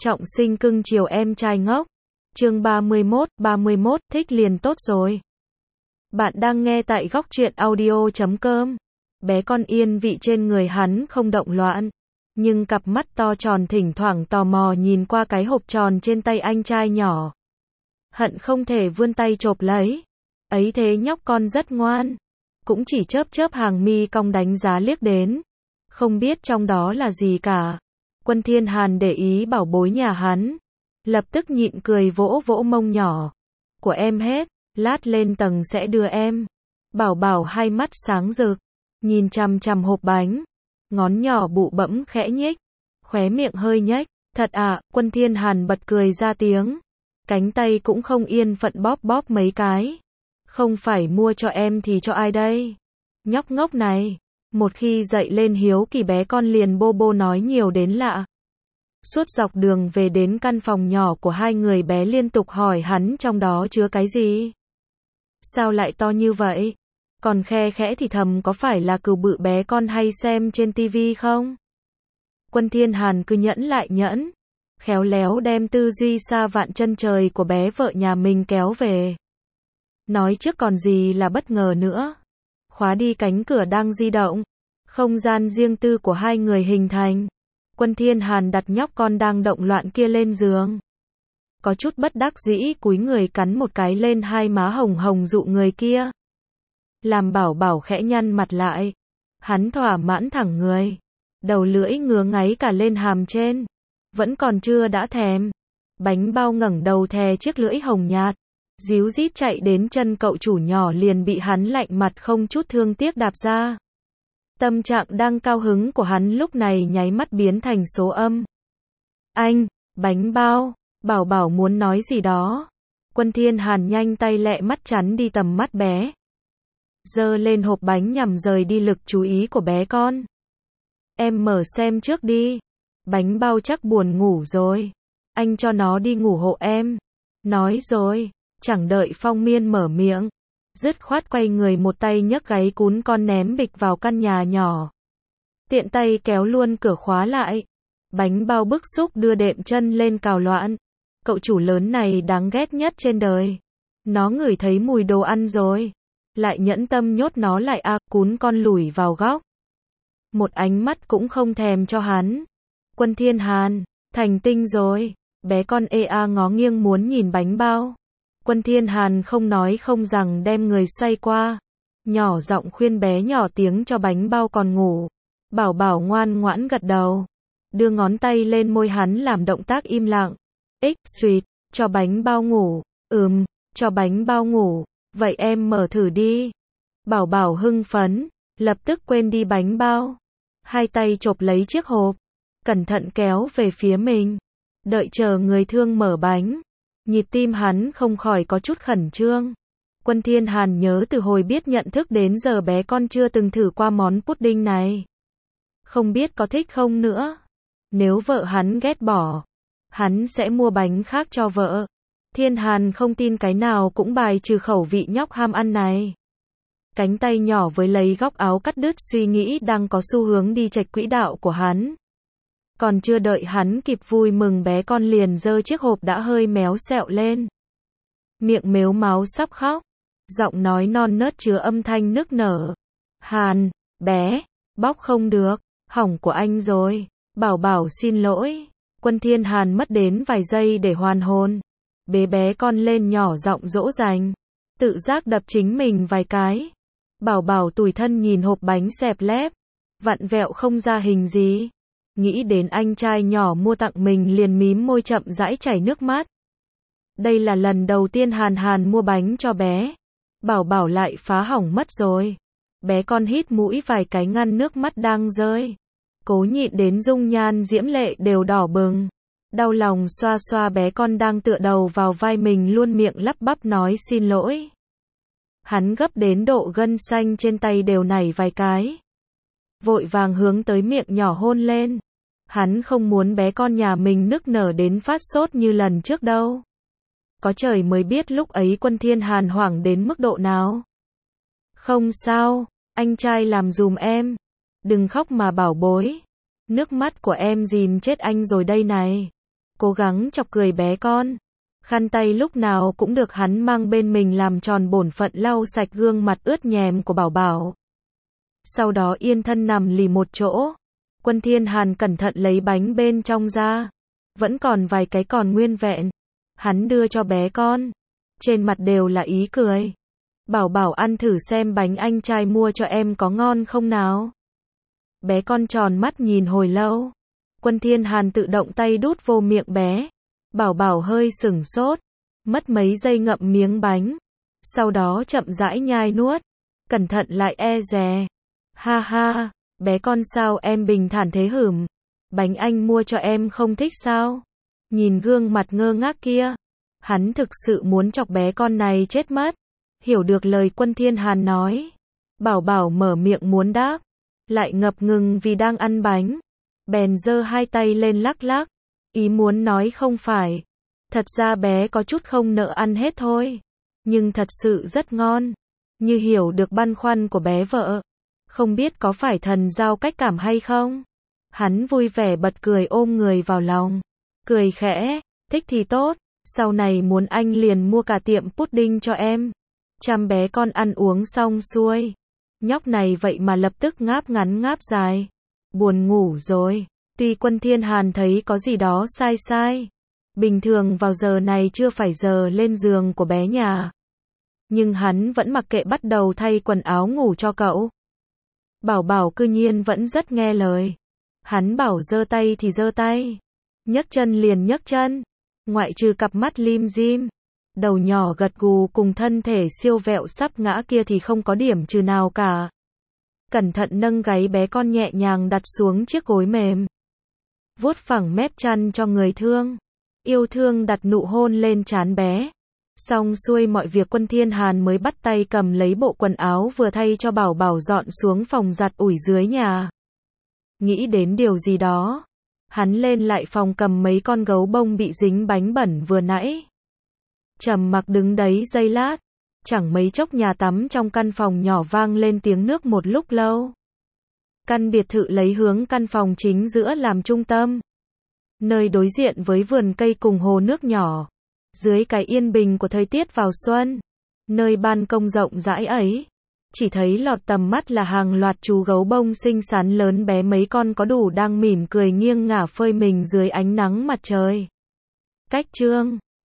Trọng sinh cưng chiều em trai ngốc. Chương 31, thích liền tốt rồi. Bạn đang nghe tại góc truyện audio.com. Bé con yên vị trên người hắn không động loạn, nhưng cặp mắt to tròn thỉnh thoảng tò mò nhìn qua cái hộp tròn trên tay anh trai nhỏ. Hận không thể vươn tay chộp lấy. Ấy thế nhóc con rất ngoan. Cũng chỉ chớp chớp hàng mi cong đánh giá liếc đến. Không biết trong đó là gì cả. Quân Thiên Hàn để ý bảo bối nhà hắn. Lập tức nhịn cười vỗ vỗ mông nhỏ. Của em hết, lát lên tầng sẽ đưa em. Bảo bảo hai mắt sáng rực. Nhìn chằm chằm hộp bánh. Ngón nhỏ bụ bẫm khẽ nhích. Khóe miệng hơi nhếch. Thật à, Quân Thiên Hàn bật cười ra tiếng. Cánh tay cũng không yên phận bóp bóp mấy cái. Không phải mua cho em thì cho ai đây? Nhóc ngốc này. Một khi dậy lên hiếu kỳ bé con liền bô bô nói nhiều đến lạ. Suốt dọc đường về đến căn phòng nhỏ của hai người bé liên tục hỏi hắn trong đó chứa cái gì? Sao lại to như vậy? Còn khe khẽ thì thầm có phải là cừu bự bé con hay xem trên tivi không? Quân Thiên Hàn cứ nhẫn lại nhẫn. Khéo léo đem tư duy xa vạn chân trời của bé vợ nhà mình kéo về. Nói trước còn gì là bất ngờ nữa. Khóa đi cánh cửa đang di động. Không gian riêng tư của hai người hình thành. Quân Thiên Hàn đặt nhóc con đang động loạn kia lên giường. Có chút bất đắc dĩ cúi người cắn một cái lên hai má hồng hồng dụ người kia. Làm bảo bảo khẽ nhăn mặt lại. Hắn thỏa mãn thẳng người. Đầu lưỡi ngứa ngáy cả lên hàm trên. Vẫn còn chưa đã thèm. Bánh bao ngẩng đầu thè chiếc lưỡi hồng nhạt. Díu dít chạy đến chân cậu chủ nhỏ liền bị hắn lạnh mặt không chút thương tiếc đạp ra. Tâm trạng đang cao hứng của hắn lúc này nháy mắt biến thành số âm. Anh, bánh bao, bảo bảo muốn nói gì đó. Quân Thiên Hàn nhanh tay lẹ mắt chắn đi tầm mắt bé. Giơ lên hộp bánh nhằm rời đi lực chú ý của bé con. Em mở xem trước đi. Bánh bao chắc buồn ngủ rồi. Anh cho nó đi ngủ hộ em. Nói rồi, chẳng đợi Phong Miên mở miệng. Dứt khoát quay người một tay nhấc gáy cún con ném bịch vào căn nhà nhỏ. Tiện tay kéo luôn cửa khóa lại. Bánh bao bức xúc đưa đệm chân lên cào loạn. Cậu chủ lớn này đáng ghét nhất trên đời. Nó ngửi thấy mùi đồ ăn rồi. Lại nhẫn tâm nhốt nó lại à, cún con lủi vào góc. Một ánh mắt cũng không thèm cho hắn. Quân Thiên Hàn, thành tinh rồi. Bé con ea ngó nghiêng muốn nhìn bánh bao. Quân Thiên Hàn không nói không rằng đem người xoay qua. Nhỏ giọng khuyên bé nhỏ tiếng cho bánh bao còn ngủ. Bảo bảo ngoan ngoãn gật đầu. Đưa ngón tay lên môi hắn làm động tác im lặng. Sweet, cho bánh bao ngủ. Cho bánh bao ngủ. Vậy em mở thử đi. Bảo bảo hưng phấn. Lập tức quên đi bánh bao. Hai tay chộp lấy chiếc hộp. Cẩn thận kéo về phía mình. Đợi chờ người thương mở bánh. Nhịp tim hắn không khỏi có chút khẩn trương. Quân Thiên Hàn nhớ từ hồi biết nhận thức đến giờ bé con chưa từng thử qua món pudding này. Không biết có thích không nữa. Nếu vợ hắn ghét bỏ, hắn sẽ mua bánh khác cho vợ. Thiên Hàn không tin cái nào cũng bài trừ khẩu vị nhóc ham ăn này. Cánh tay nhỏ với lấy góc áo cắt đứt suy nghĩ đang có xu hướng đi chệch quỹ đạo của hắn. Còn chưa đợi hắn kịp vui mừng bé con liền giơ chiếc hộp đã hơi méo xẹo lên. Miệng mếu máo sắp khóc. Giọng nói non nớt chứa âm thanh nức nở. Hàn, bé, bóc không được, hỏng của anh rồi. Bảo bảo xin lỗi. Quân Thiên Hàn mất đến vài giây để hoàn hồn. Bế bé con lên nhỏ giọng dỗ dành. Tự giác đập chính mình vài cái. Bảo bảo tủi thân nhìn hộp bánh xẹp lép. Vặn vẹo không ra hình gì. Nghĩ đến anh trai nhỏ mua tặng mình liền mím môi chậm rãi chảy nước mắt. Đây là lần đầu tiên Hàn mua bánh cho bé. Bảo bảo lại phá hỏng mất rồi. Bé con hít mũi vài cái ngăn nước mắt đang rơi. Cố nhịn đến dung nhan diễm lệ đều đỏ bừng. Đau lòng xoa xoa bé con đang tựa đầu vào vai mình luôn miệng lắp bắp nói xin lỗi. Hắn gấp đến độ gân xanh trên tay đều nảy vài cái. Vội vàng hướng tới miệng nhỏ hôn lên. Hắn không muốn bé con nhà mình nức nở đến phát sốt như lần trước đâu. Có trời mới biết lúc ấy Quân Thiên Hàn hoảng đến mức độ nào. Không sao, anh trai làm dùm em. Đừng khóc mà bảo bối. Nước mắt của em dìm chết anh rồi đây này. cố gắng chọc cười bé con. Khăn tay lúc nào cũng được hắn mang bên mình làm tròn bổn phận lau sạch gương mặt ướt nhèm của Bảo Bảo. Sau đó yên thân nằm lì một chỗ. Quân Thiên Hàn cẩn thận lấy bánh bên trong ra. Vẫn còn vài cái còn nguyên vẹn. Hắn đưa cho bé con. Trên mặt đều là ý cười. Bảo Bảo ăn thử xem bánh anh trai mua cho em có ngon không nào. Bé con tròn mắt nhìn hồi lâu. Quân Thiên Hàn tự động tay đút vô miệng bé. Bảo Bảo hơi sửng sốt. Mất mấy giây ngậm miếng bánh. Sau đó chậm rãi nhai nuốt. Cẩn thận lại e dè. Ha ha, bé con sao em bình thản thế hửm. Bánh anh mua cho em không thích sao? Nhìn gương mặt ngơ ngác kia. Hắn thực sự muốn chọc bé con này chết mất. Hiểu được lời Quân Thiên Hàn nói. Bảo Bảo mở miệng muốn đáp. Lại ngập ngừng vì đang ăn bánh. Bèn giơ hai tay lên lắc lắc. Ý muốn nói không phải. Thật ra bé có chút không nỡ ăn hết thôi. Nhưng thật sự rất ngon. Như hiểu được băn khoăn của bé vợ. Không biết có phải thần giao cách cảm hay không? Hắn vui vẻ bật cười ôm người vào lòng. Cười khẽ, thích thì tốt. Sau này muốn anh liền mua cả tiệm pudding cho em. Chăm bé con ăn uống xong xuôi. Nhóc này vậy mà lập tức ngáp ngắn ngáp dài. Buồn ngủ rồi. Tuy Quân Thiên Hàn thấy có gì đó sai sai. Bình thường vào giờ này chưa phải giờ lên giường của bé nhà. Nhưng hắn vẫn mặc kệ bắt đầu thay quần áo ngủ cho cậu. Bảo Bảo cư nhiên vẫn rất nghe lời. Hắn bảo giơ tay thì giơ tay. Nhấc chân liền nhấc chân. Ngoại trừ cặp mắt lim dim. Đầu nhỏ gật gù cùng thân thể siêu vẹo sắp ngã kia thì không có điểm trừ nào cả. Cẩn thận nâng gáy bé con nhẹ nhàng đặt xuống chiếc gối mềm. Vuốt phẳng mép chăn cho người thương. Yêu thương đặt nụ hôn lên trán bé. Xong xuôi mọi việc Quân Thiên Hàn mới bắt tay cầm lấy bộ quần áo vừa thay cho Bảo Bảo dọn xuống phòng giặt ủi dưới nhà. Nghĩ đến điều gì đó. Hắn lên lại phòng cầm mấy con gấu bông bị dính bánh bẩn vừa nãy. Trầm mặc đứng đấy giây lát. Chẳng mấy chốc nhà tắm trong căn phòng nhỏ vang lên tiếng nước một lúc lâu. Căn biệt thự lấy hướng căn phòng chính giữa làm trung tâm. Nơi đối diện với vườn cây cùng hồ nước nhỏ. Dưới cái yên bình của thời tiết vào xuân. Nơi ban công rộng rãi ấy. Chỉ thấy lọt tầm mắt là hàng loạt chú gấu bông xinh xắn lớn bé mấy con có đủ đang mỉm cười nghiêng ngả phơi mình dưới ánh nắng mặt trời. Cách chương